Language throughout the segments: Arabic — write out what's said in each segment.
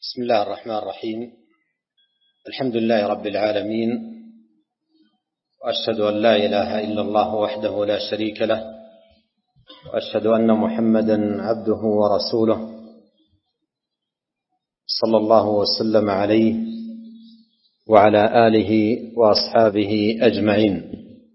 بسم الله الرحمن الرحيم. الحمد لله رب العالمين، وأشهد أن لا إله إلا الله وحده لا شريك له، وأشهد أن محمدا عبده ورسوله صلى الله وسلم عليه وعلى آله وأصحابه أجمعين.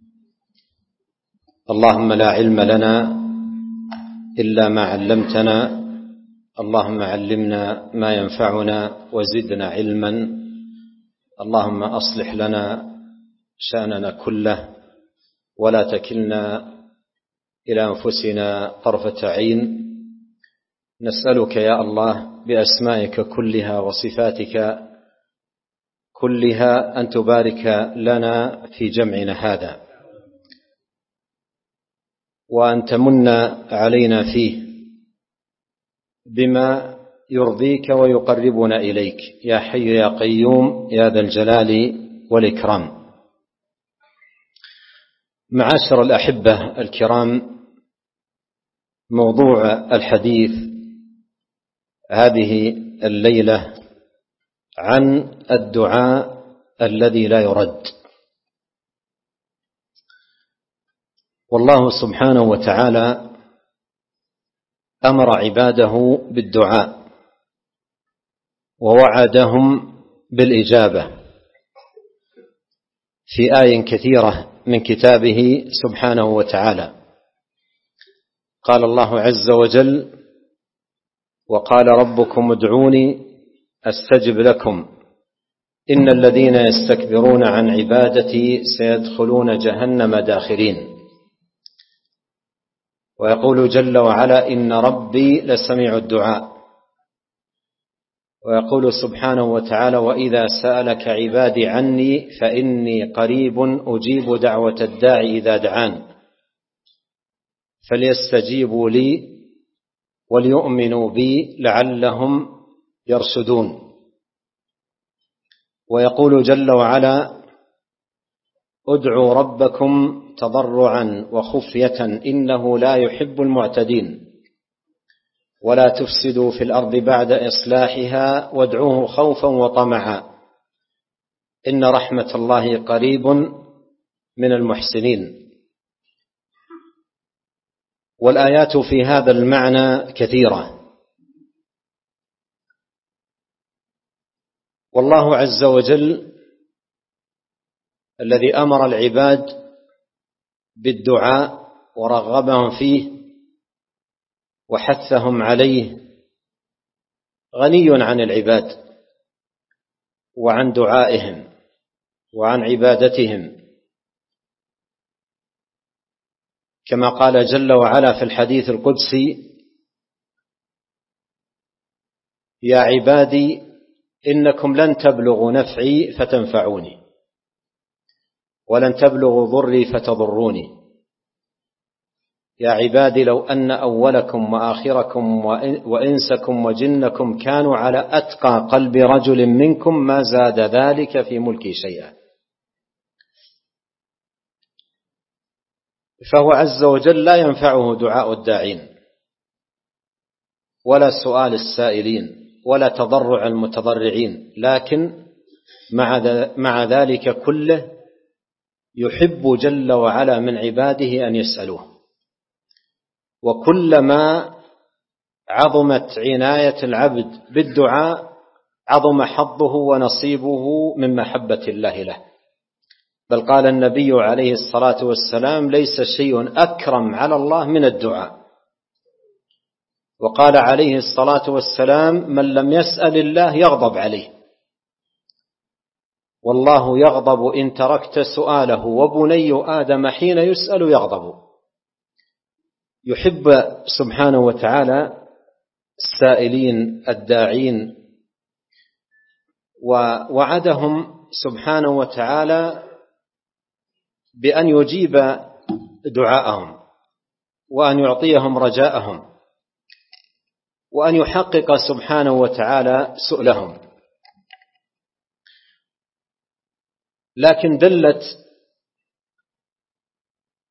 اللهم لا علم لنا إلا ما علمتنا، اللهم علمنا ما ينفعنا وزدنا علما، اللهم أصلح لنا شأننا كله ولا تكلنا إلى أنفسنا طرفة عين. نسألك يا الله بأسمائك كلها وصفاتك كلها أن تبارك لنا في جمعنا هذا، وأن تمن علينا فيه بما يرضيك ويقربنا إليك يا حي يا قيوم يا ذا الجلال والإكرام. معاشر الأحبة الكرام، موضوع الحديث هذه الليلة عن الدعاء الذي لا يرد. والله سبحانه وتعالى أمر عباده بالدعاء ووعدهم بالإجابة في آي كثيرة من كتابه سبحانه وتعالى. قال الله عز وجل: وقال ربكم ادعوني أستجب لكم إن الذين يستكبرون عن عبادتي سيدخلون جهنم داخرين. ويقول جل وعلا: إن ربي لسميع الدعاء. ويقول سبحانه وتعالى: وإذا سألك عبادي عني فإني قريب أجيب دعوة الداعي إذا دعان فليستجيبوا لي وليؤمنوا بي لعلهم يرشدون. ويقول جل وعلا: ادعوا ربكم تضرعا وخفية إنه لا يحب المعتدين ولا تفسدوا في الأرض بعد إصلاحها وادعوه خوفا وطمعا إن رحمة الله قريب من المحسنين. والآيات في هذا المعنى كثيرة. والله عز وجل الذي أمر العباد بالدعاء ورغبهم فيه وحثهم عليه غني عن العباد وعن دعائهم وعن عبادتهم، كما قال جل وعلا في الحديث القدسي: يا عبادي إنكم لن تبلغوا نفعي فتنفعوني ولن تبلغوا ضري فتضروني. يا عبادي لو أن أولكم وآخركم وإنسكم وجنكم كانوا على أتقى قلب رجل منكم ما زاد ذلك في ملكي شيئا. فهو عز وجل لا ينفعه دعاء الداعين ولا سؤال السائلين ولا تضرع المتضرعين، لكن مع ذلك كله يحب جل وعلا من عباده أن يسألوه. وكلما عظمت عناية العبد بالدعاء عظم حظه ونصيبه من محبة الله له. بل قال النبي عليه الصلاة والسلام: ليس شيء أكرم على الله من الدعاء. وقال عليه الصلاة والسلام: من لم يسأل الله يغضب عليه، والله يغضب إن تركت سؤاله، وبني آدم حين يسأل يغضب. يحب سبحانه وتعالى السائلين الداعين، ووعدهم سبحانه وتعالى بأن يجيب دعاءهم وأن يعطيهم رجاءهم وأن يحقق سبحانه وتعالى سؤلهم. لكن دلت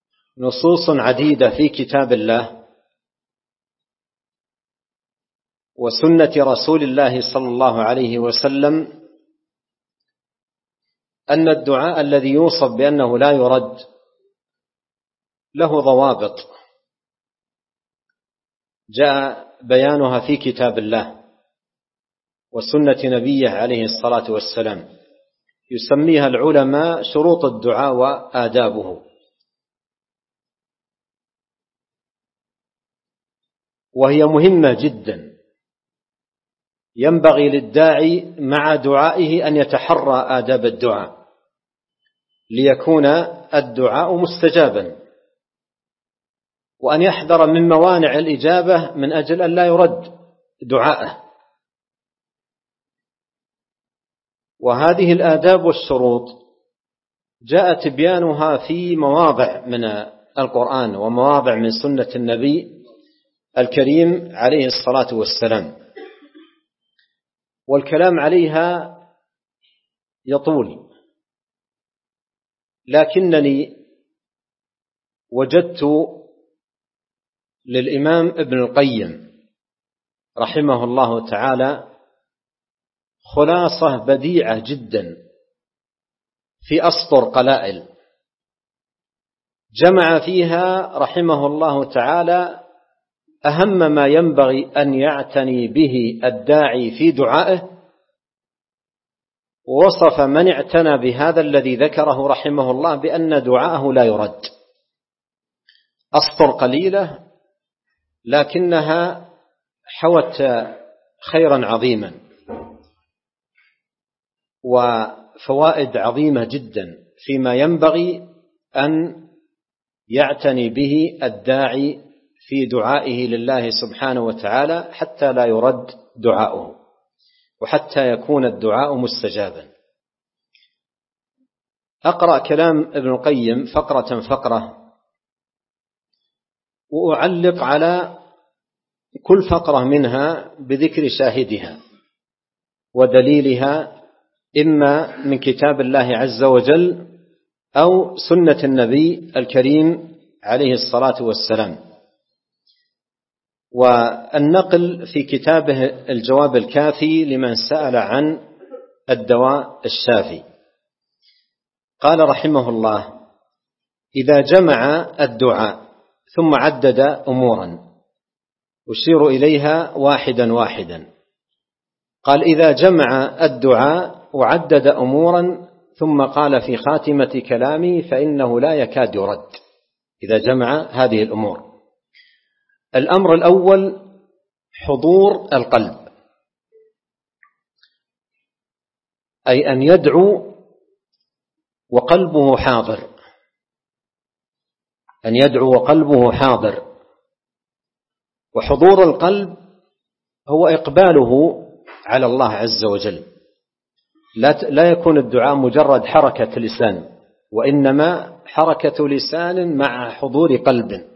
نصوص عديدة في كتاب الله وسنة رسول الله صلى الله عليه وسلم أن الدعاء الذي يوصف بأنه لا يرد له ضوابط جاء بيانها في كتاب الله وسنة نبيه عليه الصلاة والسلام، يسميها العلماء شروط الدعاء وآدابه. وهي مهمة جدا، ينبغي للداعي مع دعائه أن يتحرى آداب الدعاء ليكون الدعاء مستجابا، وأن يحذر من موانع الإجابة من أجل أن لا يرد دعاءه. وهذه الآداب والشروط جاء تبيانها في مواضع من القرآن ومواضع من سنة النبي الكريم عليه الصلاة والسلام، والكلام عليها يطول، لكنني وجدت للإمام ابن القيم رحمه الله تعالى خلاصة بديعة جدا في أسطر قلائل، جمع فيها رحمه الله تعالى أهم ما ينبغي أن يعتني به الداعي في دعائه، ووصف من اعتنى بهذا الذي ذكره رحمه الله بأن دعاءه لا يرد. أسطر قليلة لكنها حوت خيرا عظيما وفوائد عظيمة جدا فيما ينبغي أن يعتني به الداعي في دعائه لله سبحانه وتعالى حتى لا يرد دعاؤه وحتى يكون الدعاء مستجابا. أقرأ كلام ابن القيم فقرة فقرة، وأعلق على كل فقرة منها بذكر شاهدها ودليلها، إما من كتاب الله عز وجل أو سنة النبي الكريم عليه الصلاة والسلام. والنقل في كتابه الجواب الكافي لمن سأل عن الدواء الشافي، قال رحمه الله: إذا جمع الدعاء ثم عدد أمورا أشير إليها واحدا واحدا. قال: إذا جمع الدعاء وعدد أمورا ثم قال في خاتمة كلامي فإنه لا يكاد يرد. إذا جمع هذه الأمور: الأمر الأول حضور القلب، أي أن يدعو وقلبه حاضر، أن يدعو وقلبه حاضر. وحضور القلب هو إقباله على الله عز وجل، لا يكون الدعاء مجرد حركة لسان، وإنما حركة لسان مع حضور قلب.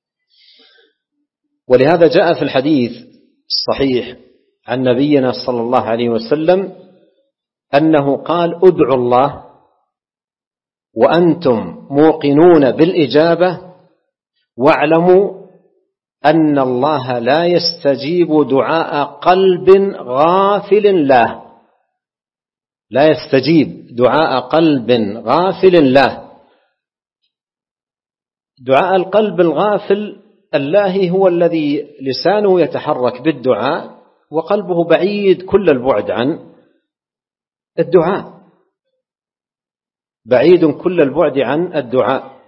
ولهذا جاء في الحديث الصحيح عن نبينا صلى الله عليه وسلم أنه قال: ادعوا الله وأنتم موقنون بالإجابة واعلموا أن الله لا يستجيب دعاء قلب غافل له. لا يستجيب دعاء قلب غافل له. دعاء القلب الغافل اللاهي هو الذي لسانه يتحرك بالدعاء وقلبه بعيد كل البعد عن الدعاء، بعيد كل البعد عن الدعاء.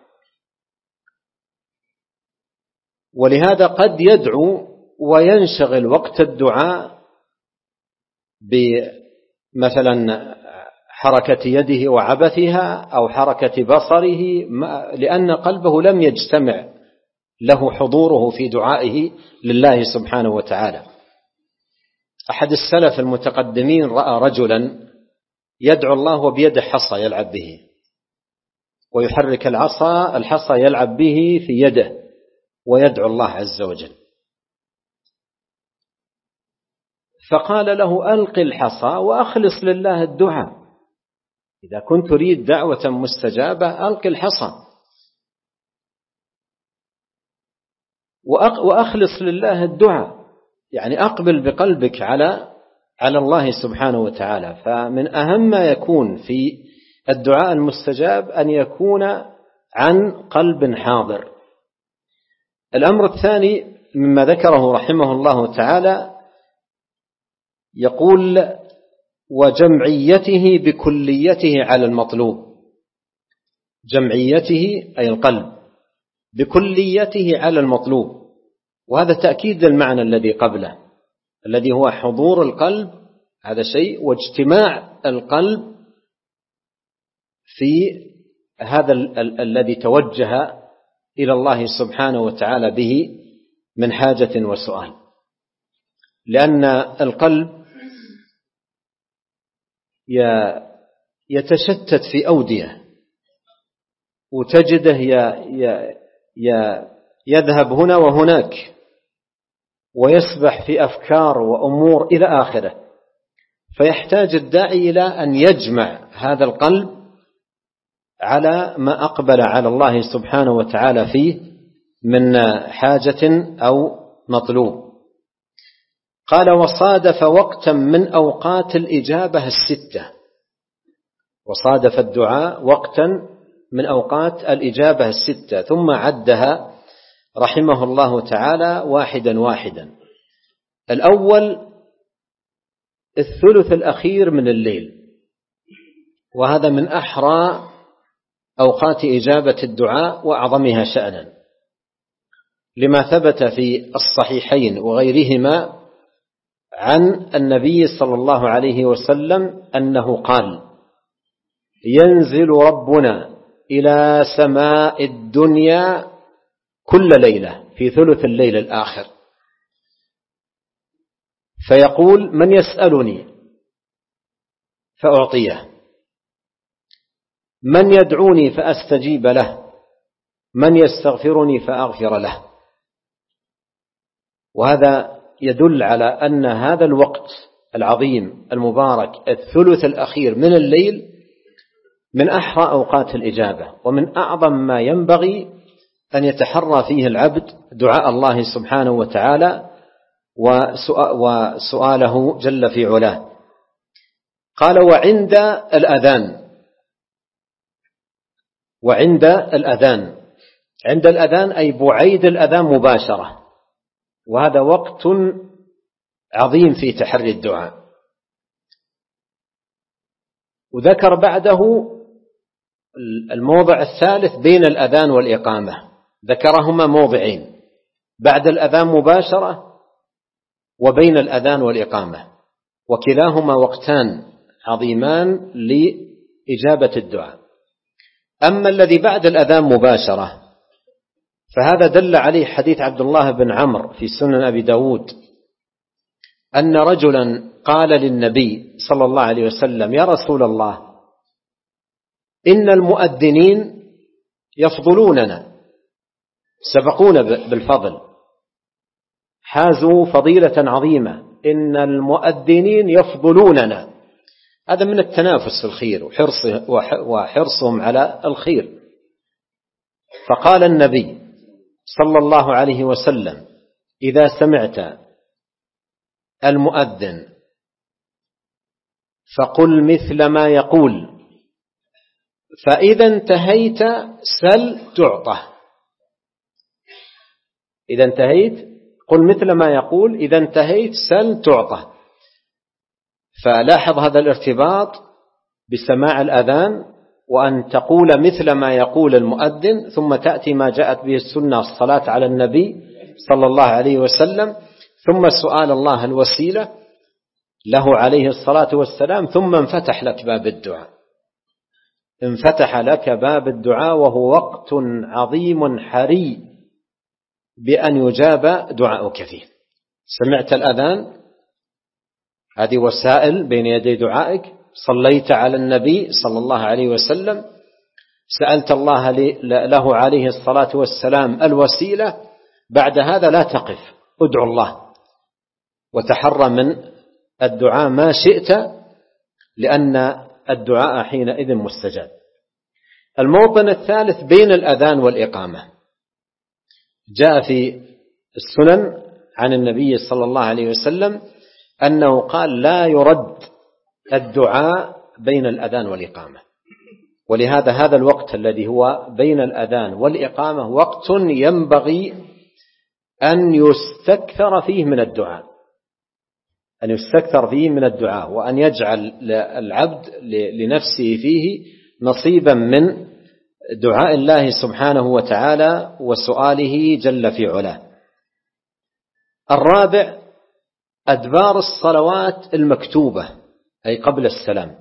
ولهذا قد يدعو وينشغل وقت الدعاء بمثلا حركة يده وعبثها أو حركة بصره، لأن قلبه لم يجتمع له حضوره في دعائه لله سبحانه وتعالى. أحد السلف المتقدمين رأى رجلا يدعو الله وبيده حصى يلعب به، ويحرك الحصى يلعب به في يده ويدعو الله عز وجل، فقال له: ألق الحصى وأخلص لله الدعاء. إذا كنت تريد دعوة مستجابة ألق الحصى وأخلص لله الدعاء. يعني أقبل بقلبك على الله سبحانه وتعالى. فمن أهم ما يكون في الدعاء المستجاب أن يكون عن قلب حاضر. الأمر الثاني مما ذكره رحمه الله تعالى، يقول: وجمعيته بكليته على المطلوب. جمعيته أي القلب، بكليته على المطلوب، وهذا تأكيد المعنى الذي قبله الذي هو حضور القلب، هذا شيء، واجتماع القلب في هذا الذي توجه إلى الله سبحانه وتعالى به من حاجة وسؤال. لأن القلب يتشتت في أودية، وتجده يذهب هنا وهناك، ويسبح في أفكار وأمور إلى آخره. فيحتاج الداعي إلى أن يجمع هذا القلب على ما أقبل على الله سبحانه وتعالى فيه من حاجة أو مطلوب. قال: وصادف وقتا من أوقات الإجابة الستة. وصادف الدعاء وقتا من أوقات الإجابة الستة، ثم عدها رحمه الله تعالى واحدا واحدا. الأول الثلث الأخير من الليل، وهذا من أحرى أوقات إجابة الدعاء وأعظمها شأنا، لما ثبت في الصحيحين وغيرهما عن النبي صلى الله عليه وسلم أنه قال: ينزل ربنا إلى سماء الدنيا كل ليلة في ثلث الليل الآخر، فيقول: من يسألني فأعطيه، من يدعوني فأستجيب له، من يستغفرني فأغفر له. وهذا يدل على أن هذا الوقت العظيم المبارك الثلث الأخير من الليل من أحرى أوقات الإجابة، ومن أعظم ما ينبغي أن يتحرى فيه العبد دعاء الله سبحانه وتعالى وسؤاله جل في علاه. قال: وعند الأذان. وعند الأذان، عند الأذان أي بعيد الأذان مباشرة، وهذا وقت عظيم في تحري الدعاء. وذكر بعده الموضع الثالث بين الأذان والإقامة، ذكرهما موضعين: بعد الأذان مباشرة وبين الأذان والإقامة، وكلاهما وقتان عظيمان لإجابة الدعاء. أما الذي بعد الأذان مباشرة فهذا دل عليه حديث عبد الله بن عمرو في سنن أبي داود أن رجلا قال للنبي صلى الله عليه وسلم: يا رسول الله، إن المؤذنين يفضلوننا، سبقونا بالفضل، حازوا فضيلة عظيمة، إن المؤذنين يفضلوننا. هذا من التنافس في الخير وحرصهم على الخير. فقال النبي صلى الله عليه وسلم: إذا سمعت المؤذن فقل مثل ما يقول، فإذا انتهيت سل تعطى. إذا انتهيت قل مثل ما يقول، إذا انتهيت سل تعطى. فلاحظ هذا الارتباط بسماع الأذان، وأن تقول مثل ما يقول المؤذن، ثم تأتي ما جاءت به السنة، الصلاة على النبي صلى الله عليه وسلم، ثم سؤال الله الوسيلة له عليه الصلاة والسلام، ثم انفتح لك باب الدعاء. انفتح لك باب الدعاء، وهو وقت عظيم حري بأن يجاب دعاؤك فيه. سمعت الأذان، هذه وسائل بين يدي دعائك، صليت على النبي صلى الله عليه وسلم، سألت الله له عليه الصلاة والسلام الوسيلة، بعد هذا لا تقف، ادعو الله وتحرى من الدعاء ما شئت، لأن الدعاء حينئذ مستجاب. الموطن الثالث بين الأذان والإقامة، جاء في السنن عن النبي صلى الله عليه وسلم أنه قال: لا يرد الدعاء بين الأذان والإقامة. ولهذا هذا الوقت الذي هو بين الأذان والإقامة وقت ينبغي أن يستكثر فيه من الدعاء، وأن يجعل العبد لنفسه فيه نصيبا من دعاء الله سبحانه وتعالى وسؤاله جل في علاه. الرابع: أدبار الصلوات المكتوبة، أي قبل السلام،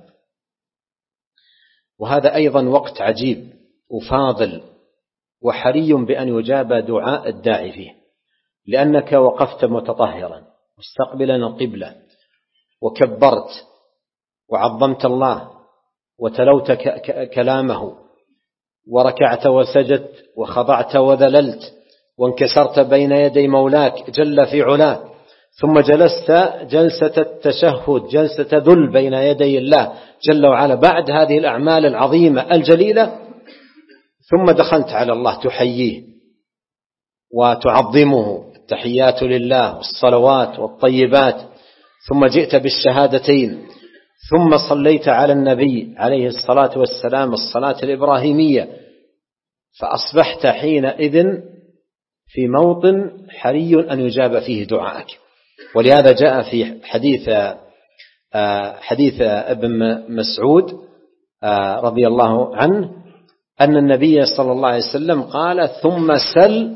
وهذا أيضا وقت عجيب وفاضل وحري بأن يجاب دعاء الداعي فيه، لأنك وقفت متطهرا مستقبلا القبلة، وكبرت وعظمت الله وتلوت كلامه، وركعت وسجدت وخضعت وذللت وانكسرت بين يدي مولاك جل في علاه، ثم جلست جلسة التشهد، جلسة ذل بين يدي الله جل وعلا بعد هذه الأعمال العظيمة الجليلة، ثم دخلت على الله تحييه وتعظمه، التحيات لله والصلوات والطيبات، ثم جئت بالشهادتين، ثم صليت على النبي عليه الصلاة والسلام الصلاة الإبراهيمية، فأصبحت حينئذ في موطن حري أن يجاب فيه دعائك. ولهذا جاء في حديث ابن مسعود رضي الله عنه أن النبي صلى الله عليه وسلم قال: ثم سل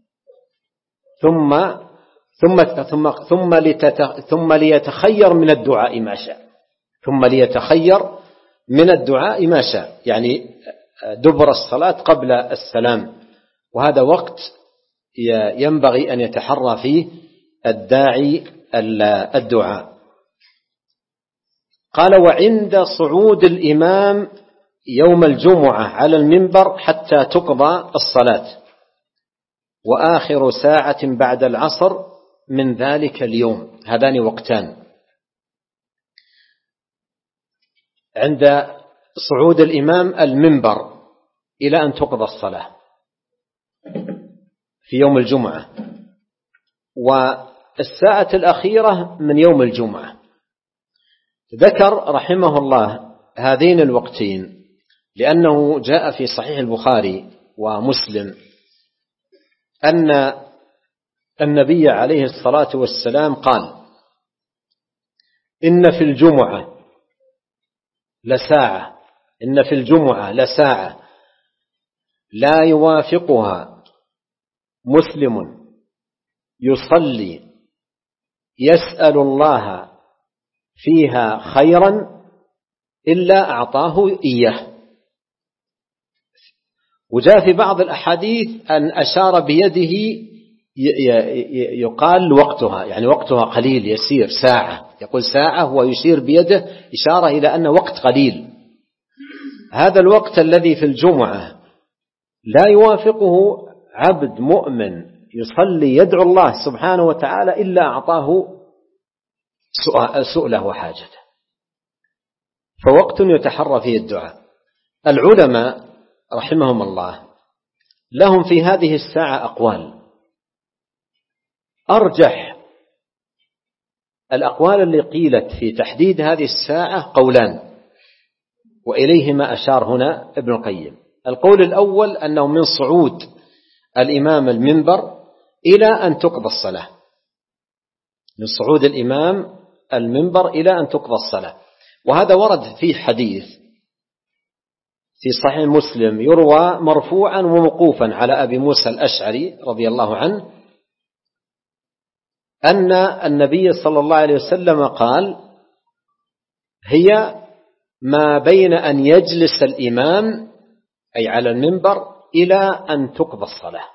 ثم ليتخير من الدعاء ما شاء، يعني دبر الصلاة قبل السلام، وهذا وقت ينبغي أن يتحرى فيه الداعي الدعاء. قال: وعند صعود الإمام يوم الجمعة على المنبر حتى تقضى الصلاة، وآخر ساعة بعد العصر من ذلك اليوم. هذان وقتان: عند صعود الإمام المنبر إلى أن تقضى الصلاة في يوم الجمعة، والساعة الأخيرة من يوم الجمعة. ذكر رحمه الله هذين الوقتين لأنه جاء في صحيح البخاري ومسلم أن النبي عليه الصلاة والسلام قال: إن في الجمعة لساعة لا يوافقها مسلم يصلي يسأل الله فيها خيرا إلا أعطاه إياه. وجاء في بعض الأحاديث أن أشار بيده يقال وقتها، يعني وقتها قليل يسير، ساعة، يقول ساعة ويشير بيده إشارة إلى أن وقت قليل. هذا الوقت الذي في الجمعة لا يوافقه عبد مؤمن يصلي يدعو الله سبحانه وتعالى إلا أعطاه سؤله وحاجته، فوقت يتحرى فيه الدعاء. العلماء رحمهم الله لهم في هذه الساعة أقوال. أرجح الأقوال اللي قيلت في تحديد هذه الساعة قولان، وإليهما أشار هنا ابن القيم. القول الأول أنه من صعود الإمام المنبر إلى أن تقضى الصلاة، من صعود الإمام المنبر إلى أن تقضى الصلاة. وهذا ورد في حديث في صحيح مسلم يروى مرفوعا وموقوفا على أبي موسى الأشعري رضي الله عنه أن النبي صلى الله عليه وسلم قال: هي ما بين أن يجلس الإمام أي على المنبر إلى أن تقضى الصلاة.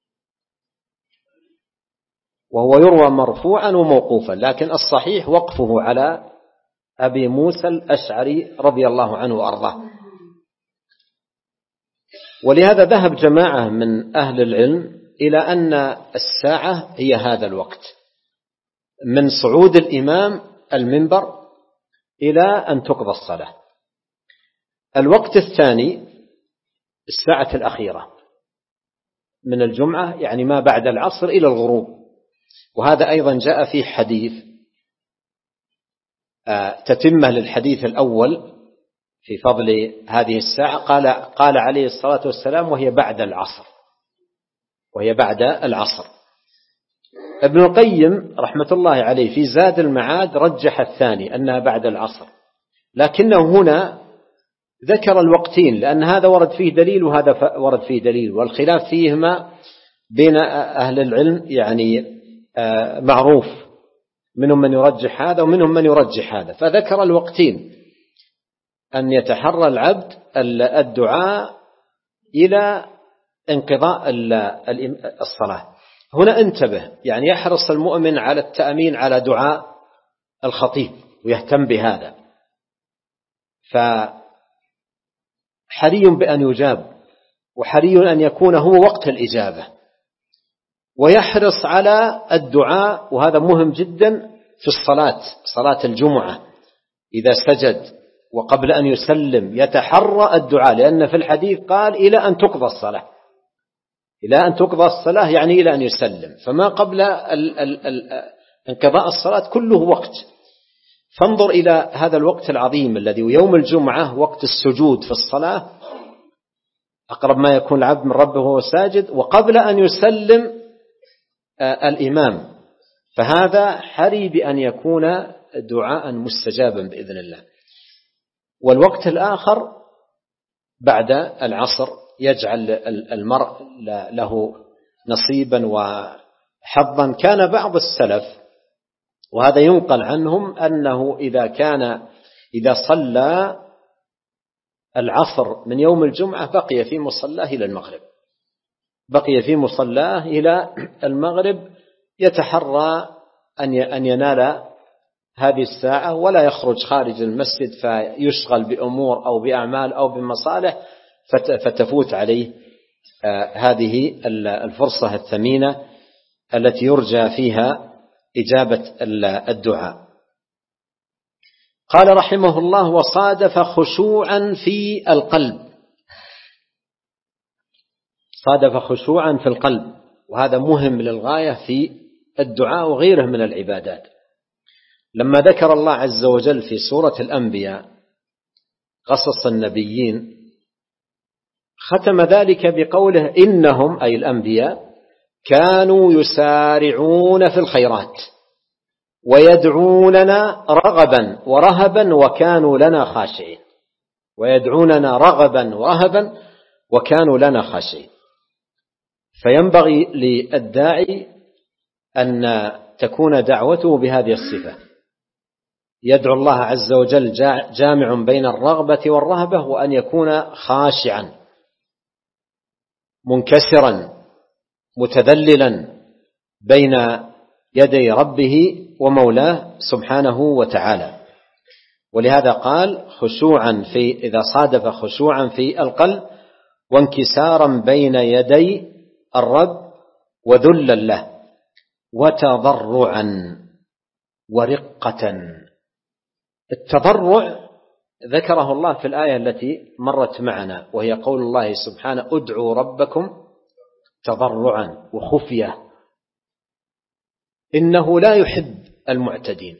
وهو يروى مرفوعا وموقوفا، لكن الصحيح وقفه على أبي موسى الأشعري رضي الله عنه وأرضاه. ولهذا ذهب جماعة من أهل العلم إلى أن الساعة هي هذا الوقت، من صعود الإمام المنبر إلى أن تقضى الصلاة. الوقت الثاني الساعة الأخيرة من الجمعة، يعني ما بعد العصر إلى الغروب، وهذا أيضا جاء في حديث تتمة للحديث الأول في فضل هذه الساعة. قال عليه الصلاة والسلام: وهي بعد العصر. ابن القيم رحمة الله عليه في زاد المعاد رجح الثاني أنها بعد العصر، لكنه هنا ذكر الوقتين، لأن هذا ورد فيه دليل وهذا ورد فيه دليل، والخلاف فيهما بين أهل العلم يعني معروف، منهم من يرجح هذا ومنهم من يرجح هذا، فذكر الوقتين: أن يتحرى العبد الدعاء إلى انقضاء الصلاة. هنا انتبه، يعني يحرص المؤمن على التأمين على دعاء الخطيب ويهتم بهذا، فحري بأن يجاب، وحري أن يكون هو وقت الإجابة، ويحرص على الدعاء، وهذا مهم جدا في صلاة الجمعة إذا سجد وقبل أن يسلم يتحرى الدعاء، لأن في الحديث قال: إلى أن تقضى الصلاة، يعني إلى أن يسلم، فما قبل انقضاء الصلاة كله وقت. فانظر إلى هذا الوقت العظيم الذي يوم الجمعة وقت السجود في الصلاة، أقرب ما يكون العبد من ربه وهو ساجد، وقبل أن يسلم الإمام، فهذا حري بأن يكون دعاء مستجابا بإذن الله. والوقت الآخر بعد العصر يجعل المرء له نصيبا وحظا. كان بعض السلف، وهذا ينقل عنهم، أنه إذا صلى العصر من يوم الجمعة بقي في مصلاه إلى المغرب يتحرى أن ينال هذه الساعة، ولا يخرج خارج المسجد فيشغل بأمور أو بأعمال أو بمصالح فتفوت عليه هذه الفرصة الثمينة التي يرجى فيها إجابة الدعاء. قال رحمه الله: وصادف خشوعا في القلب، وهذا مهم للغاية في الدعاء وغيره من العبادات. لما ذكر الله عز وجل في سورة الأنبياء قصص النبيين، ختم ذلك بقوله: إنهم أي الأنبياء كانوا يسارعون في الخيرات ويدعوننا رغبا ورهبا وكانوا لنا خاشعين. فينبغي للداعي أن تكون دعوته بهذه الصفة، يدعو الله عز وجل جامع بين الرغبة والرهبة، وأن يكون خاشعا منكسرا متذللا بين يدي ربه ومولاه سبحانه وتعالى. ولهذا قال: خشوعا إذا صادف خشوعا في القلب وانكسارا بين يدي الرب وذلا له وتضرعا ورقة. التضرع ذكره الله في الآية التي مرت معنا، وهي قول الله سبحانه: ادعوا ربكم تضرعا وخفية إنه لا يحب المعتدين،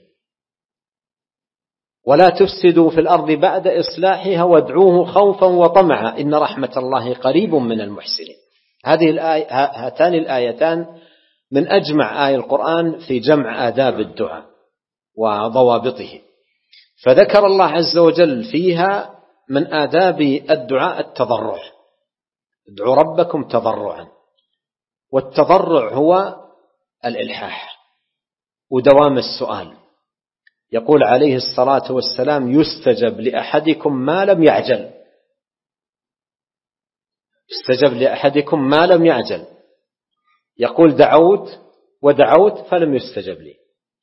ولا تفسدوا في الأرض بعد إصلاحها وادعوه خوفا وطمعا إن رحمة الله قريب من المحسنين. هاتان الآيتان من أجمع آية القرآن في جمع آداب الدعاء وضوابطه، فذكر الله عز وجل فيها من آداب الدعاء التضرع: ادعوا ربكم تضرعا. والتضرع هو الإلحاح ودوام السؤال. يقول عليه الصلاة والسلام: يستجب لأحدكم ما لم يعجل. يقول: دعوت فلم يستجب لي.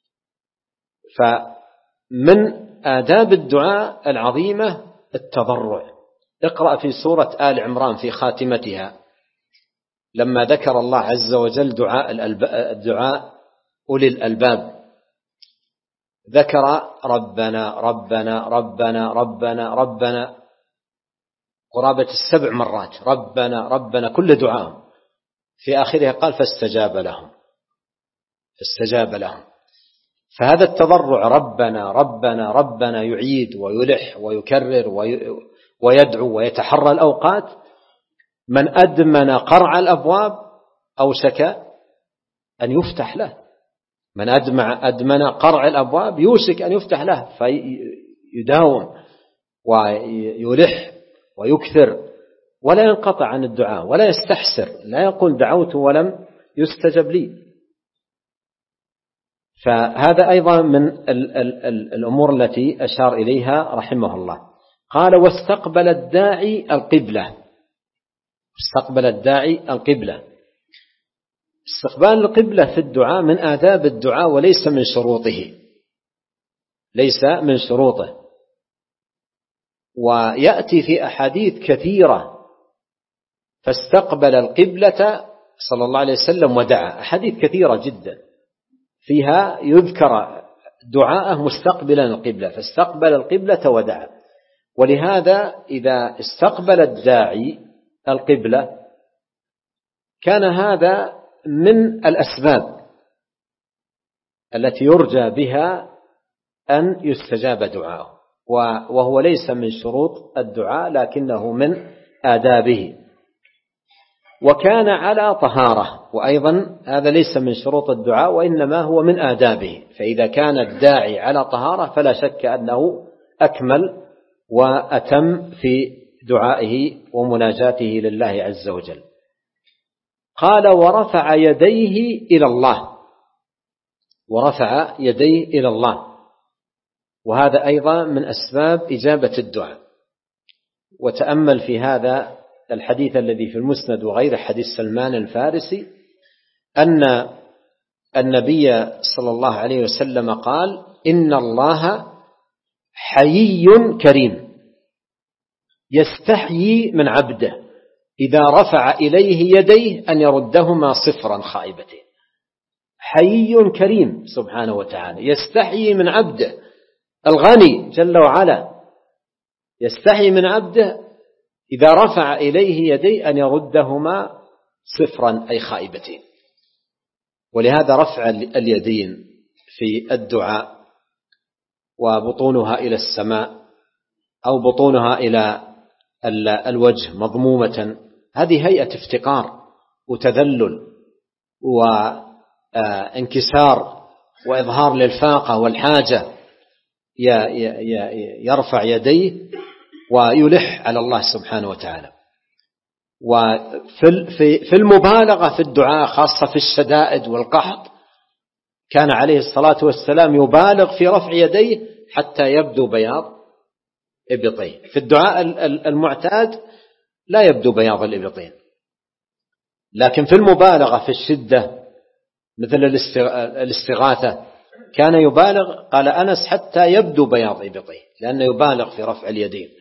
فمن آداب الدعاء العظيمة التضرع. اقرأ في سورة آل عمران في خاتمتها لما ذكر الله عز وجل دعاء أولي الألباب، ذكر ربنا ربنا ربنا ربنا ربنا قرابة 7 مرات، ربنا ربنا كل دعاء، في آخرها قال: فاستجاب لهم. استجاب لهم. فهذا التضرع ربنا ربنا ربنا يعيد ويلح ويكرر ويدعو ويتحرى الأوقات، من أدمن قرع الأبواب أوشك أن يفتح له. من أدمن قرع الأبواب يوشك أن يفتح له، فيداوم ويلح ويكثر ولا ينقطع عن الدعاء ولا يستحسر، لا يقول دعوت ولم يستجب لي. فهذا أيضا من الأمور التي أشار إليها رحمه الله. قال واستقبل الداعي القبلة. استقبل الداعي القبلة. استقبال القبلة في الدعاء من آداب الدعاء وليس من شروطه، ليس من شروطه، ويأتي في أحاديث كثيرة فاستقبل القبلة صلى الله عليه وسلم ودعا. أحاديث كثيرة جدا فيها يذكر دعاءه مستقبلا القبلة، فاستقبل القبلة ودعا. ولهذا إذا استقبل الداعي القبلة كان هذا من الأسباب التي يرجى بها أن يستجاب دعاءه، وهو ليس من شروط الدعاء لكنه من آدابه. وكان على طهارة، وأيضا هذا ليس من شروط الدعاء وإنما هو من آدابه. فإذا كان الداعي على طهارة فلا شك أنه أكمل وأتم في دعائه ومناجاته لله عز وجل. قال ورفع يديه إلى الله. ورفع يديه إلى الله، وهذا أيضا من أسباب إجابة الدعاء. وتأمل في هذا الحديث الذي في المسند وغيره، حديث سلمان الفارسي، أن النبي صلى الله عليه وسلم قال إن الله حيي كريم يستحيي من عبده إذا رفع إليه يديه أن يردهما صفرا خائبتين. حيي كريم سبحانه وتعالى يستحيي من عبده الغني جل وعلا، يستحيي من عبده إذا رفع إليه يديه أن يردهما صفرا أي خائبتين. ولهذا رفع اليدين في الدعاء وبطونها إلى السماء أو بطونها إلى الوجه مضمومة، هذه هيئة افتقار وتذلل وانكسار وإظهار للفاقة والحاجة. يرفع يديه ويلح على الله سبحانه وتعالى. وفي المبالغة في الدعاء خاصة في الشدائد والقحط كان عليه الصلاة والسلام يبالغ في رفع يديه حتى يبدو بياض إبطيه. في الدعاء المعتاد لا يبدو بياض الإبطين، لكن في المبالغة في الشدة مثل الاستغاثة كان يبالغ، قال أنس حتى يبدو بياض إبطيه، لأنه يبالغ في رفع اليدين.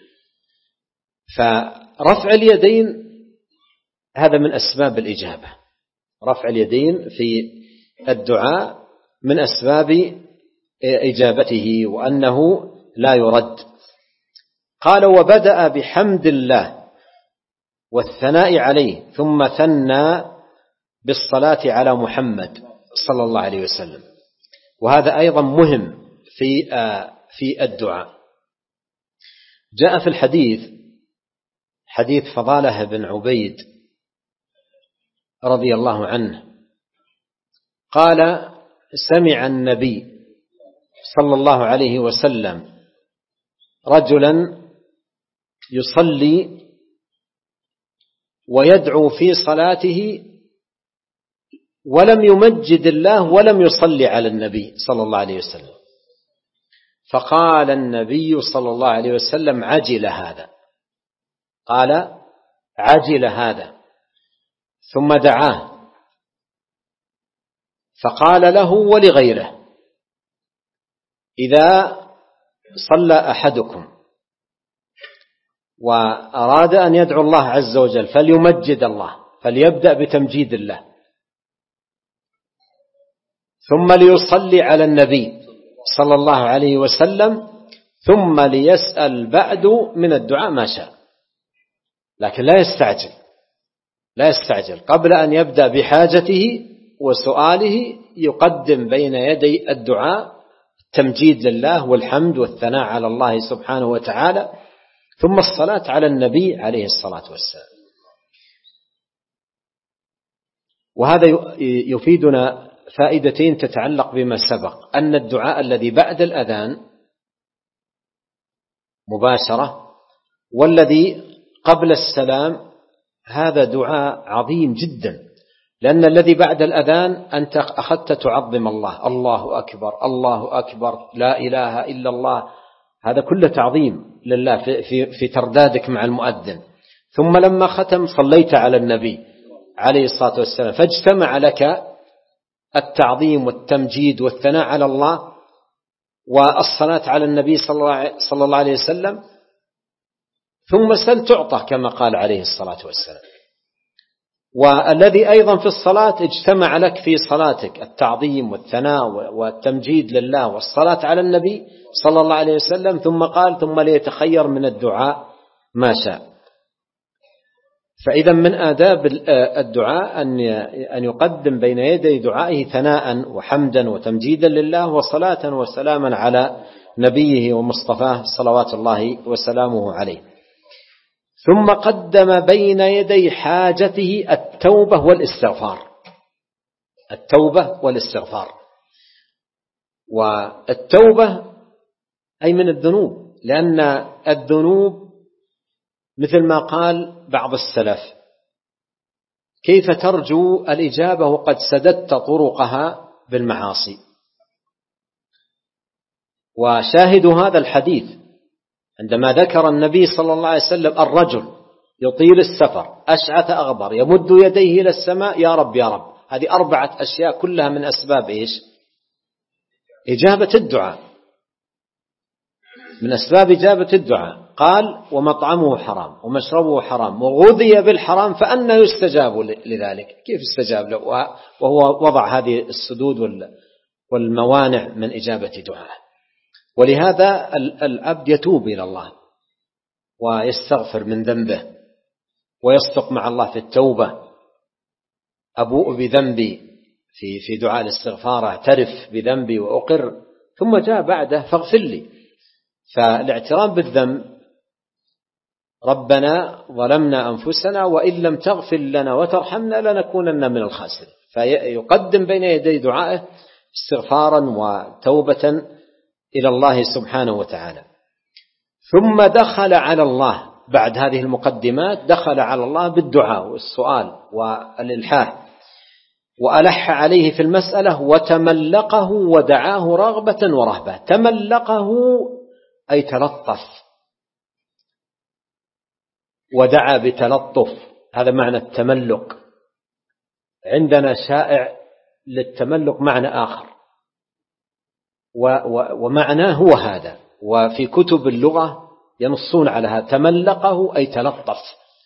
فرفع اليدين هذا من أسباب الإجابة. رفع اليدين في الدعاء من أسباب إجابته وأنه لا يرد. قال وبدأ بحمد الله والثناء عليه ثم ثنى بالصلاة على محمد صلى الله عليه وسلم. وهذا أيضا مهم في الدعاء. جاء في الحديث حديث فضالة بن عبيد رضي الله عنه قال سمع النبي صلى الله عليه وسلم رجلا يصلي ويدعو في صلاته ولم يمجد الله ولم يصلي على النبي صلى الله عليه وسلم، فقال النبي صلى الله عليه وسلم عجل هذا، قال عجل هذا، ثم دعاه فقال له ولغيره إذا صلى أحدكم وأراد أن يدعو الله عز وجل فليمجد الله، فليبدأ بتمجيد الله، ثم ليصلي على النبي صلى الله عليه وسلم، ثم ليسأل بعد من الدعاء ما شاء، لكن لا يستعجل قبل أن يبدأ بحاجته وسؤاله يقدم بين يدي الدعاء التمجيد لله والحمد والثناء على الله سبحانه وتعالى، ثم الصلاة على النبي عليه الصلاة والسلام. وهذا يفيدنا فائدتين تتعلق بما سبق، أن الدعاء الذي بعد الأذان مباشرة والذي قبل السلام هذا دعاء عظيم جدا، لأن الذي بعد الأذان أنت أخذت تعظم الله، الله أكبر الله أكبر لا إله إلا الله، هذا كله تعظيم لله في تردادك مع المؤذن. ثم لما ختم صليت على النبي عليه الصلاة والسلام، فاجتمع لك التعظيم والتمجيد والثناء على الله والصلاة على النبي صلى الله عليه وسلم، ثم سل تعطى كما قال عليه الصلاة والسلام. والذي أيضا في الصلاة اجتمع لك في صلاتك التعظيم والثناء والتمجيد لله والصلاة على النبي صلى الله عليه وسلم، ثم قال ثم ليتخير من الدعاء ما شاء. فإذا من آداب الدعاء أن يقدم بين يدي دعائه ثناء وحمدا وتمجيدا لله وصلاة وسلاما على نبيه ومصطفاه صلوات الله وسلامه عليه. ثم قدم بين يدي حاجته التوبة والاستغفار، التوبة والاستغفار. والتوبة أي من الذنوب، لأن الذنوب مثل ما قال بعض السلف: كيف ترجو الإجابة وقد سددت طرقها بالمعاصي. وشاهد هذا الحديث عندما ذكر النبي صلى الله عليه وسلم الرجل يطيل السفر أشعث أغبر يمد يديه إلى السماء يا رب يا رب، هذه 4 أشياء كلها من أسباب إيش؟ إجابة الدعاء، من أسباب إجابة الدعاء. قال: ومطعمه حرام ومشربه حرام وغذي بالحرام فأنى يستجاب لذلك. كيف استجاب له وهو وضع هذه السدود والموانع من إجابة دعاء؟ ولهذا العبد يتوب إلى الله ويستغفر من ذنبه ويصدق مع الله في التوبة: أبوء بذنبي في دعاء الاستغفار، اعترف بذنبي وأقر، ثم جاء بعده فاغفر لي. فالاعتراف بالذنب: ربنا ظلمنا أنفسنا وإن لم تغفر لنا وترحمنا لنكونن من الخاسرين. فيقدم بين يدي دعائه استغفارا وتوبة إلى الله سبحانه وتعالى. ثم دخل على الله بعد هذه المقدمات، دخل على الله بالدعاء والسؤال والإلحاح، وألح عليه في المسألة وتملقه ودعاه رغبة ورهبة. تملقه أي تلطف، ودعا بتلطف، هذا معنى التملق. عندنا شائع للتملق معنى آخر، ومعناه هو هذا، وفي كتب اللغة ينصون على هذا: تملقه أي تلطف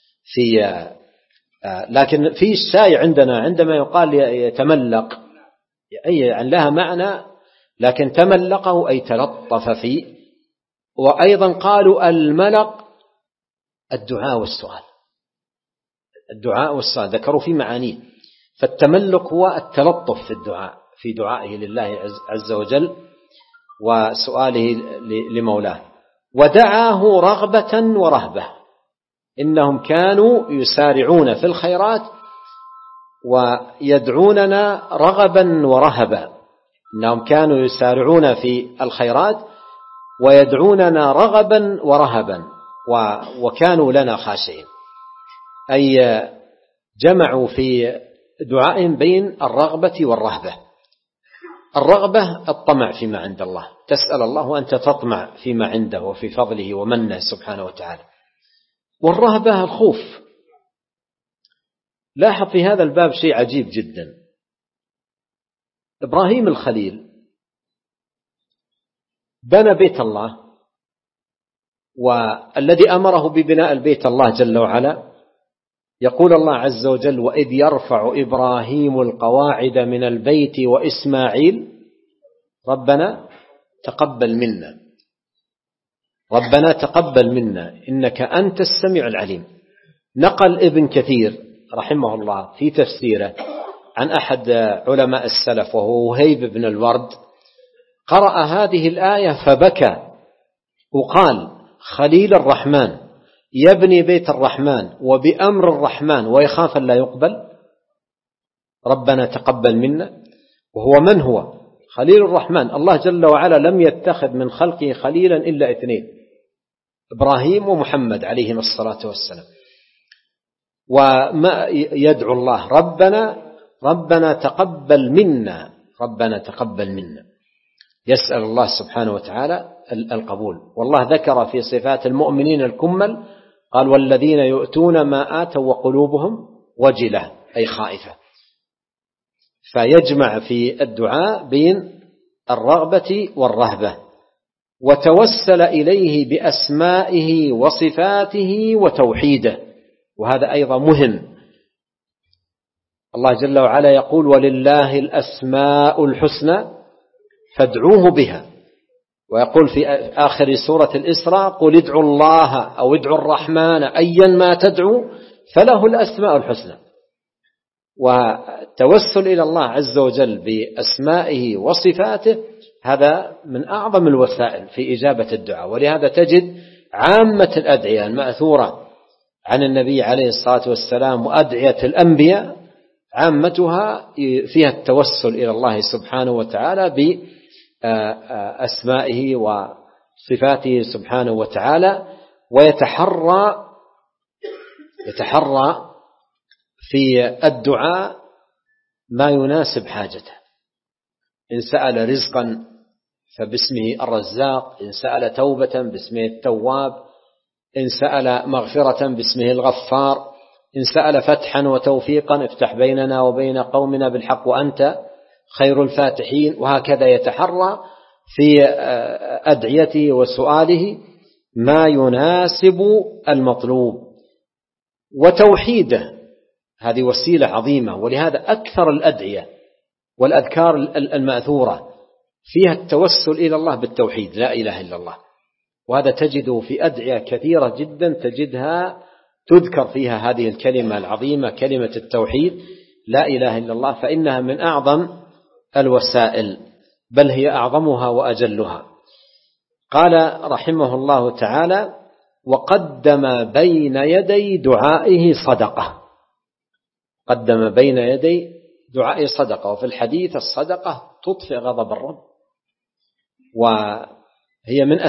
لكن في الشائع عندنا عندما يقال يتملق أي يعني لها معنى، لكن تملقه أي تلطف فيه. وأيضا قالوا الملق الدعاء والسؤال، الدعاء والسؤال ذكروا في معانيه. فالتملق هو التلطف في الدعاء، في دعائه لله عز وجل وسؤاله لمولاه. ودعاه رغبة ورهبة، إنهم كانوا يسارعون في الخيرات ويدعوننا رغبا ورهبا. إنهم كانوا يسارعون في الخيرات ويدعوننا رغبا ورهبا وكانوا لنا خاشعين، أي جمعوا في دعائهم بين الرغبة والرهبة. الرغبة الطمع فيما عند الله، تسأل الله وأنت تطمع فيما عنده وفي فضله ومنه سبحانه وتعالى. والرهبة الخوف. لاحظ في هذا الباب شيء عجيب جدا. إبراهيم الخليل بنى بيت الله، والذي أمره ببناء البيت الله جل وعلا. يقول الله عز وجل: وإذ يرفع إبراهيم القواعد من البيت وإسماعيل ربنا تقبل منا، ربنا تقبل منا إنك أنت السميع العليم. نقل ابن كثير رحمه الله في تفسيره عن أحد علماء السلف وهو وهيب بن الورد، قرأ هذه الآية فبكى وقال: خليل الرحمن يبني بيت الرحمن وبأمر الرحمن ويخاف أن لا يقبل، ربنا تقبل منا. وهو من هو خليل الرحمن؟ الله جل وعلا لم يتخذ من خلقه خليلا إلا اثنين: إبراهيم ومحمد عليهما الصلاة والسلام. وما يدعو الله: ربنا تقبل منا، ربنا تقبل منا، يسأل الله سبحانه وتعالى القبول. والله ذكر في صفات المؤمنين الكمل، قال: والذين يؤتون ما آتوا وقلوبهم وجلة، أي خائفة. فيجمع في الدعاء بين الرغبة والرهبة، وتوسل إليه بأسمائه وصفاته وتوحيده، وهذا أيضا مهم. الله جل وعلا يقول: ولله الأسماء الحسنى فادعوه بها. ويقول في آخر سورة الإسراء: قل ادعوا الله أو ادعوا الرحمن أيا ما تدعو فله الأسماء الحسنى. والتوسل إلى الله عز وجل بأسمائه وصفاته هذا من أعظم الوسائل في إجابة الدعاء. ولهذا تجد عامة الأدعية المأثورة عن النبي عليه الصلاة والسلام وأدعية الأنبياء عامتها فيها التوسل إلى الله سبحانه وتعالى بأسمائه وصفاته سبحانه وتعالى، ويتحرى في الدعاء ما يناسب حاجته. إن سأل رزقا فباسمه الرزاق، إن سأل توبة باسمه التواب، إن سأل مغفرة باسمه الغفار، إن سأل فتحا وتوفيقا: افتح بيننا وبين قومنا بالحق وأنت خير الفاتحين. وهكذا يتحرى في أدعيته وسؤاله ما يناسب المطلوب. وتوحيده هذه وسيلة عظيمة، ولهذا أكثر الأدعية والأذكار المأثورة فيها التوسل إلى الله بالتوحيد: لا إله إلا الله. وهذا تجده في أدعية كثيرة جدا تجدها تذكر فيها هذه الكلمة العظيمة، كلمة التوحيد، لا إله إلا الله، فإنها من أعظم الوسائل، بل هي أعظمها وأجلها. قال رحمه الله تعالى: وقدم بين يدي دعائه صدقة. قدم بين يدي دعائه صدقة. وفي الحديث: الصدقة تطفئ غضب الرب، وهي من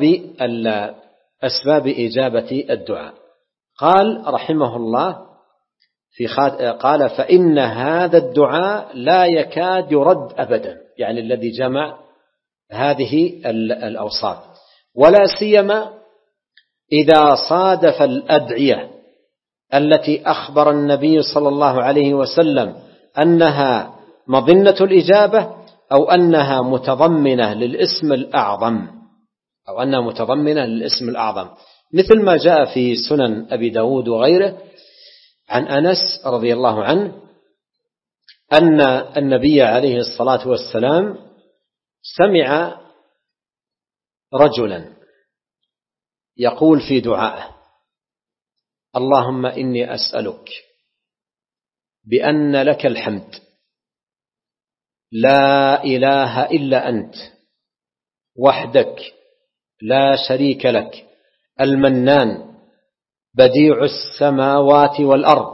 أسباب إجابة الدعاء. قال رحمه الله قال: فإن هذا الدعاء لا يكاد يرد أبدا، يعني الذي جمع هذه الأوصاف، ولا سيما إذا صادف الأدعية التي أخبر النبي صلى الله عليه وسلم أنها مظنة الإجابة، أو أنها متضمنة للاسم الأعظم، مثل ما جاء في سنن أبي داود وغيره عن أنس رضي الله عنه أن النبي عليه الصلاة والسلام سمع رجلا يقول في دعائه: اللهم إني أسألك بأن لك الحمد لا إله إلا أنت وحدك لا شريك لك، المنان بديع السماوات والأرض،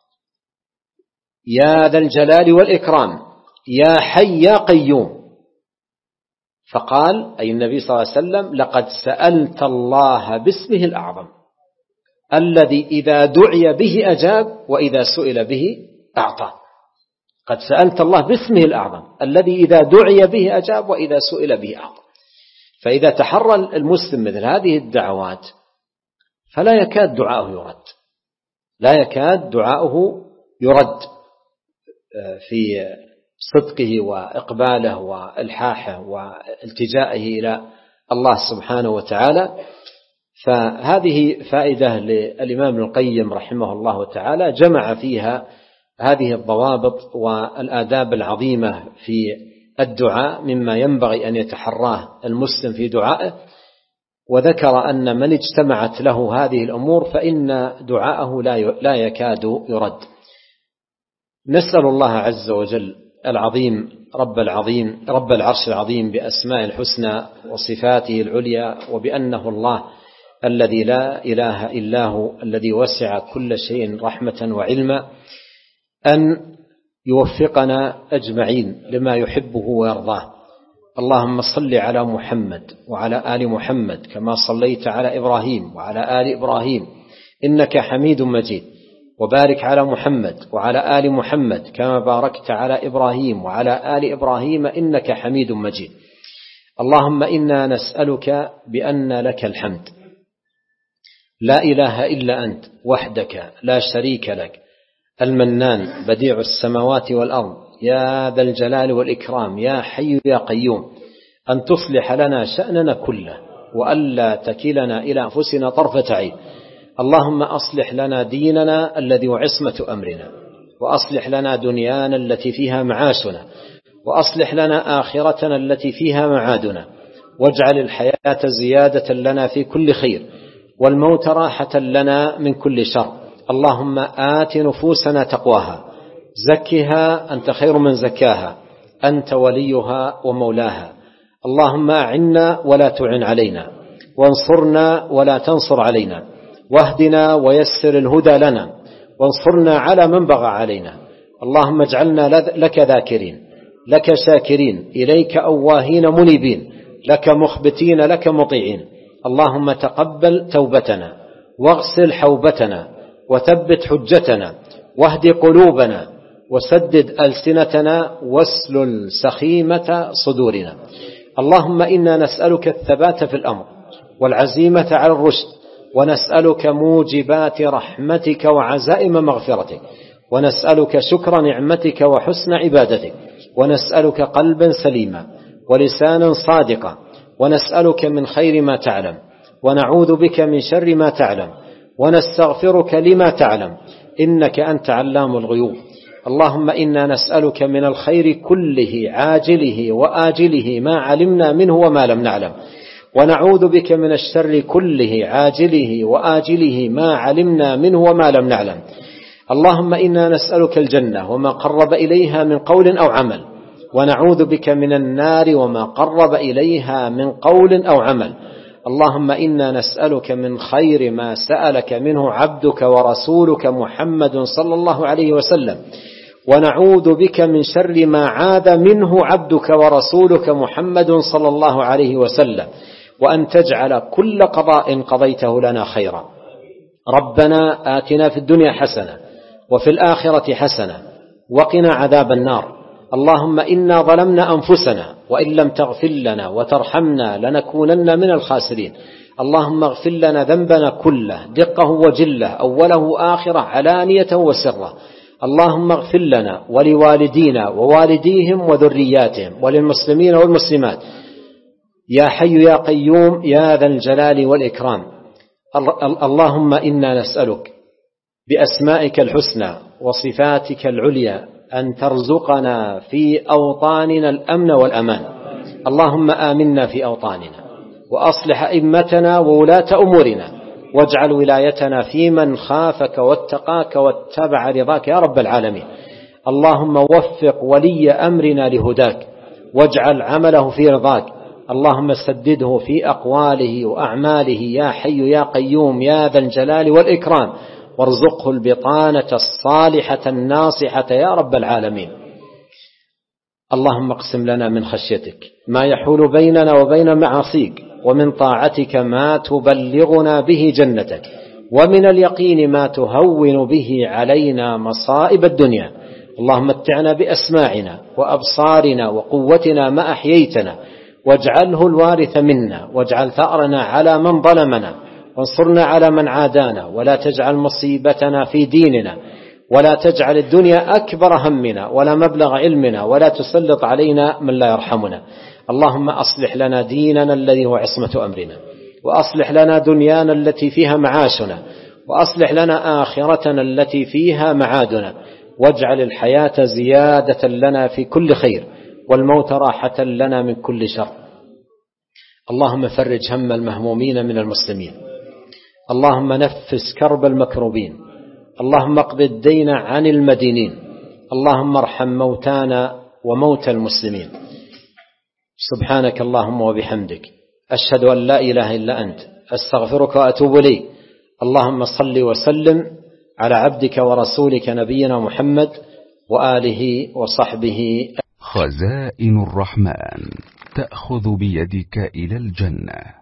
يا ذا الجلال والإكرام، يا حي يا قيوم. فقال، أي النبي صلى الله عليه وسلم: لقد سألت الله باسمه الأعظم الذي إذا دعي به أجاب وإذا سئل به أعطى. قد سألت الله باسمه الأعظم الذي إذا دعي به أجاب وإذا سئل به أعطى. فإذا تحرى المسلم مثل هذه الدعوات فلا يكاد دعاؤه يرد في صدقه وإقباله وإلحاحه والتجائه إلى الله سبحانه وتعالى. فهذه فائدة للإمام القيم رحمه الله تعالى، جمع فيها هذه الضوابط والآداب العظيمة في الدعاء مما ينبغي أن يتحراه المسلم في دعائه، وذكر أن من اجتمعت له هذه الأمور فإن دعاءه لا يكاد يرد. نسأل الله عز وجل العظيم رب العرش العظيم بأسماء الحسنى وصفاته العليا، وبأنه الله الذي لا إله إلا هو الذي وسع كل شيء رحمة وعلما، أن يوفقنا أجمعين لما يحبه ويرضاه. اللهم صل على محمد وعلى آل محمد كما صليت على إبراهيم وعلى آل إبراهيم إنك حميد مجيد، وبارك على محمد وعلى آل محمد كما باركت على إبراهيم وعلى آل إبراهيم إنك حميد مجيد. اللهم إنا نسألك بأن لك الحمد، لا إله إلا أنت وحدك لا شريك لك، المنان بديع السماوات والأرض، يا ذا الجلال والإكرام، يا حي يا قيوم، أن تصلح لنا شأننا كله وألا تكلنا إلى أنفسنا طرفة عين. اللهم أصلح لنا ديننا الذي هو عصمة أمرنا، وأصلح لنا دنيانا التي فيها معاشنا، وأصلح لنا آخرتنا التي فيها معادنا، واجعل الحياة زيادة لنا في كل خير، والموت راحة لنا من كل شر. اللهم آت نفوسنا تقواها، زكها أنت خير من زكاها، أنت وليها ومولاها. اللهم أعنا ولا تعن علينا، وانصرنا ولا تنصر علينا، واهدنا ويسر الهدى لنا، وانصرنا على من بغى علينا. اللهم اجعلنا لك ذاكرين، لك شاكرين، إليك أواهين منيبين، لك مخبتين، لك مطيعين. اللهم تقبل توبتنا، واغسل حوبتنا، وثبت حجتنا، واهد قلوبنا، وسدد ألسنتنا، واسلل سخيمة صدورنا. اللهم إنا نسألك الثبات في الأمر والعزيمة على الرشد، ونسألك موجبات رحمتك وعزائم مغفرتك، ونسألك شكر نعمتك وحسن عبادتك، ونسألك قلبا سليما ولسانا صادقا، ونسألك من خير ما تعلم، ونعوذ بك من شر ما تعلم، ونستغفرك لما تعلم، إنك أنت علام الغيوب. اللهم إنا نسألك من الخير كله عاجله وآجله ما علمنا منه وما لم نعلم، ونعوذ بك من الشر كله عاجله وآجله ما علمنا منه وما لم نعلم. اللهم إنا نسألك الجنة وما قرب إليها من قول أو عمل، ونعوذ بك من النار وما قرب إليها من قول أو عمل. اللهم إنا نسألك من خير ما سألك منه عبدك ورسولك محمد صلى الله عليه وسلم، ونعوذ بك من شر ما عاد منه عبدك ورسولك محمد صلى الله عليه وسلم، وأن تجعل كل قضاء قضيته لنا خيرا. ربنا آتنا في الدنيا حسنة وفي الآخرة حسنة وقنا عذاب النار. اللهم إنا ظلمنا أنفسنا، وإن لم تغفر لنا وترحمنا لنكونن من الخاسرين. اللهم اغفر لنا ذنبنا كله دقه وجله، أوله آخره، علانية وسره. اللهم اغفر لنا ولوالدينا ووالديهم وذرياتهم وللمسلمين والمسلمات، يا حي يا قيوم يا ذا الجلال والإكرام. اللهم إنا نسألك بأسمائك الحسنى وصفاتك العليا أن ترزقنا في أوطاننا الأمن والأمان. اللهم آمنا في أوطاننا، وأصلح أئمتنا وولاة أمورنا، واجعل ولايتنا في من خافك واتقاك واتبع رضاك يا رب العالمين. اللهم وفق ولي أمرنا لهداك، واجعل عمله في رضاك. اللهم سدده في أقواله وأعماله، يا حي يا قيوم يا ذا الجلال والإكرام، وارزقه البطانة الصالحة الناصحة يا رب العالمين. اللهم اقسم لنا من خشيتك ما يحول بيننا وبين معاصيك، ومن طاعتك ما تبلغنا به جنتك، ومن اليقين ما تهون به علينا مصائب الدنيا. اللهم متعنا بأسماعنا وأبصارنا وقوتنا ما أحييتنا، واجعله الوارث منا، واجعل ثأرنا على من ظلمنا، وانصرنا على من عادانا، ولا تجعل مصيبتنا في ديننا، ولا تجعل الدنيا أكبر همنا ولا مبلغ علمنا، ولا تسلط علينا من لا يرحمنا. اللهم أصلح لنا ديننا الذي هو عصمة أمرنا، وأصلح لنا دنيانا التي فيها معاشنا، وأصلح لنا آخرتنا التي فيها معادنا، واجعل الحياة زيادة لنا في كل خير، والموت راحة لنا من كل شر. اللهم فرج هم المهمومين من المسلمين، اللهم نفس كرب المكروبين، اللهم اقض الدين عن المدينين، اللهم ارحم موتانا وموتى المسلمين. سبحانك اللهم وبحمدك، أشهد أن لا إله إلا أنت، أستغفرك وأتوب إليك. اللهم صل وسلم على عبدك ورسولك نبينا محمد وآله وصحبه. خزائن الرحمن تأخذ بيدك إلى الجنة.